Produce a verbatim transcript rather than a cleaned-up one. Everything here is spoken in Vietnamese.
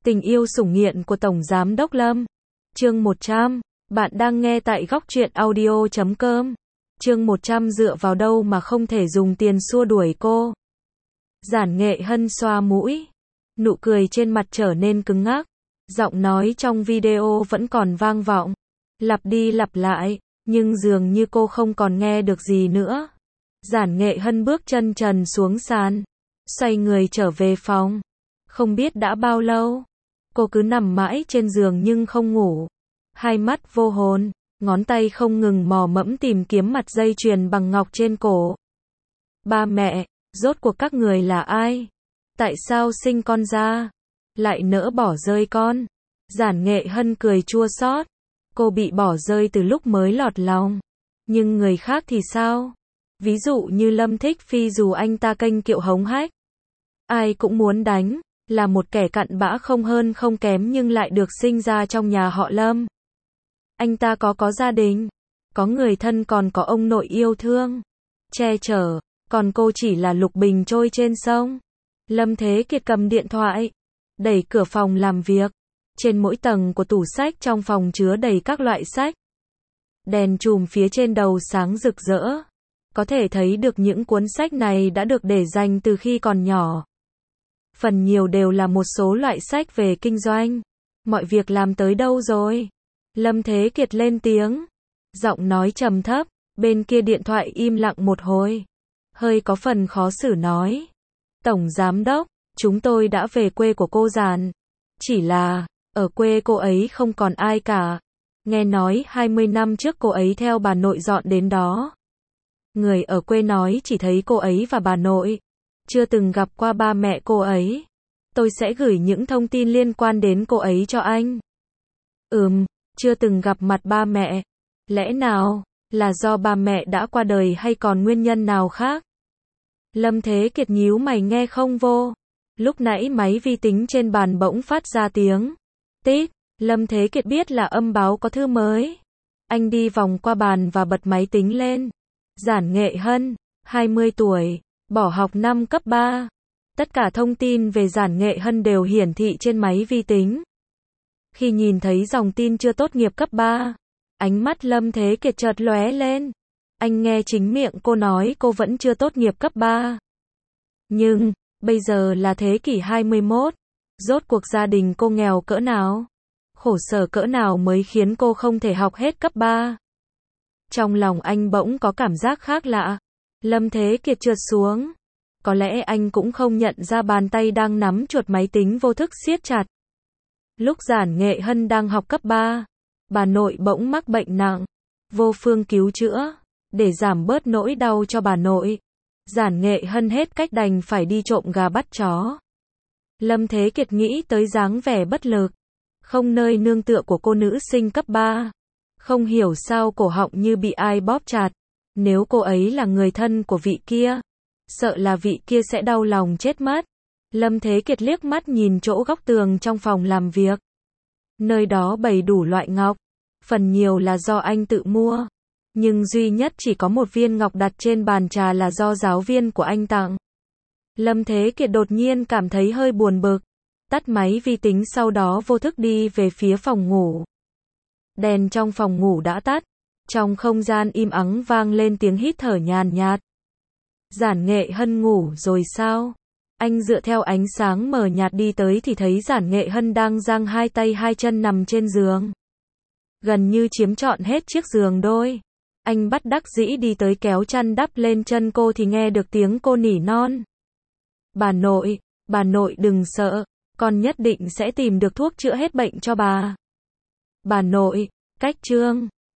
Tình yêu sủng nghiện của Tổng Giám đốc Lâm. Chương một trăm. Bạn đang nghe tại góc truyện audio chấm com. Chương một trăm dựa vào đâu mà không thể dùng tiền xua đuổi cô. Giản Nghệ Hân xoa mũi. Nụ cười trên mặt trở nên cứng ngắc. Giọng nói trong video vẫn còn vang vọng. Lặp đi lặp lại, nhưng dường như cô không còn nghe được gì nữa. Giản Nghệ Hân bước chân trần xuống sàn. Xoay người trở về phòng. Không biết đã bao lâu. Cô cứ nằm mãi trên giường nhưng không ngủ. Hai mắt vô hồn, ngón tay không ngừng mò mẫm tìm kiếm mặt dây chuyền bằng ngọc trên cổ. Ba mẹ, rốt cuộc các người là ai? Tại sao sinh con ra? Lại nỡ bỏ rơi con? Giản Nghệ Hân cười chua xót. Cô bị bỏ rơi từ lúc mới lọt lòng. Nhưng người khác thì sao? Ví dụ như Lâm Thích Phi, dù anh ta kênh kiệu hống hách, ai cũng muốn đánh, là một kẻ cặn bã không hơn không kém, nhưng lại được sinh ra trong nhà họ Lâm. Anh ta có có gia đình, có người thân, còn có ông nội yêu thương, che chở, còn cô chỉ là lục bình trôi trên sông. Lâm Thế Kiệt cầm điện thoại, đẩy cửa phòng làm việc. Trên mỗi tầng của tủ sách trong phòng chứa đầy các loại sách. Đèn chùm phía trên đầu sáng rực rỡ. Có thể thấy được những cuốn sách này đã được để dành từ khi còn nhỏ. Phần nhiều đều là một số loại sách về kinh doanh. Mọi việc làm tới đâu rồi? Lâm Thế Kiệt lên tiếng. Giọng nói trầm thấp, bên kia điện thoại im lặng một hồi. Hơi có phần khó xử nói. Tổng Giám đốc, chúng tôi đã về quê của cô Giản. Chỉ là, ở quê cô ấy không còn ai cả. Nghe nói hai mươi năm trước cô ấy theo bà nội dọn đến đó. Người ở quê nói chỉ thấy cô ấy và bà nội. Chưa từng gặp qua ba mẹ cô ấy. Tôi sẽ gửi những thông tin liên quan đến cô ấy cho anh. Ừm, chưa từng gặp mặt ba mẹ. Lẽ nào là do ba mẹ đã qua đời hay còn nguyên nhân nào khác? Lâm Thế Kiệt nhíu mày nghe không vô. Lúc nãy máy vi tính trên bàn bỗng phát ra tiếng tít. Lâm Thế Kiệt biết là âm báo có thư mới. Anh đi vòng qua bàn và bật máy tính lên. Giản Nghệ Hân, hai mươi tuổi, bỏ học năm cấp ba. Tất cả thông tin về Giản Nghệ Hân đều hiển thị trên máy vi tính. Khi nhìn thấy dòng tin chưa tốt nghiệp cấp ba, ánh mắt Lâm Thế Kiệt chợt lóe lên. Anh nghe chính miệng cô nói cô vẫn chưa tốt nghiệp cấp ba. Nhưng, bây giờ là thế kỷ hai mươi mốt. Rốt cuộc gia đình cô nghèo cỡ nào? Khổ sở cỡ nào mới khiến cô không thể học hết cấp ba? Trong lòng anh bỗng có cảm giác khác lạ. Lâm Thế Kiệt trượt xuống. Có lẽ anh cũng không nhận ra bàn tay đang nắm chuột máy tính vô thức siết chặt. Lúc Giản Nghệ Hân đang học cấp ba, bà nội bỗng mắc bệnh nặng, vô phương cứu chữa. Để giảm bớt nỗi đau cho bà nội, Giản Nghệ Hân hết cách đành phải đi trộm gà bắt chó. Lâm Thế Kiệt nghĩ tới dáng vẻ bất lực, không nơi nương tựa của cô nữ sinh cấp ba. Không hiểu sao cổ họng như bị ai bóp chặt. Nếu cô ấy là người thân của vị kia, sợ là vị kia sẽ đau lòng chết mất. Lâm Thế Kiệt liếc mắt nhìn chỗ góc tường trong phòng làm việc. Nơi đó bày đủ loại ngọc, phần nhiều là do anh tự mua. Nhưng duy nhất chỉ có một viên ngọc đặt trên bàn trà là do giáo viên của anh tặng. Lâm Thế Kiệt đột nhiên cảm thấy hơi buồn bực. Tắt máy vi tính, sau đó vô thức đi về phía phòng ngủ. Đèn trong phòng ngủ đã tắt. Trong không gian im ắng vang lên tiếng hít thở nhàn nhạt. Giản Nghệ Hân ngủ rồi sao? Anh dựa theo ánh sáng mờ nhạt đi tới thì thấy Giản Nghệ Hân đang giang hai tay hai chân nằm trên giường. Gần như chiếm trọn hết chiếc giường đôi. Anh bất đắc dĩ đi tới kéo chăn đắp lên chân cô thì nghe được tiếng cô nỉ non. Bà nội, bà nội đừng sợ, con nhất định sẽ tìm được thuốc chữa hết bệnh cho bà. Bà nội, cách chương.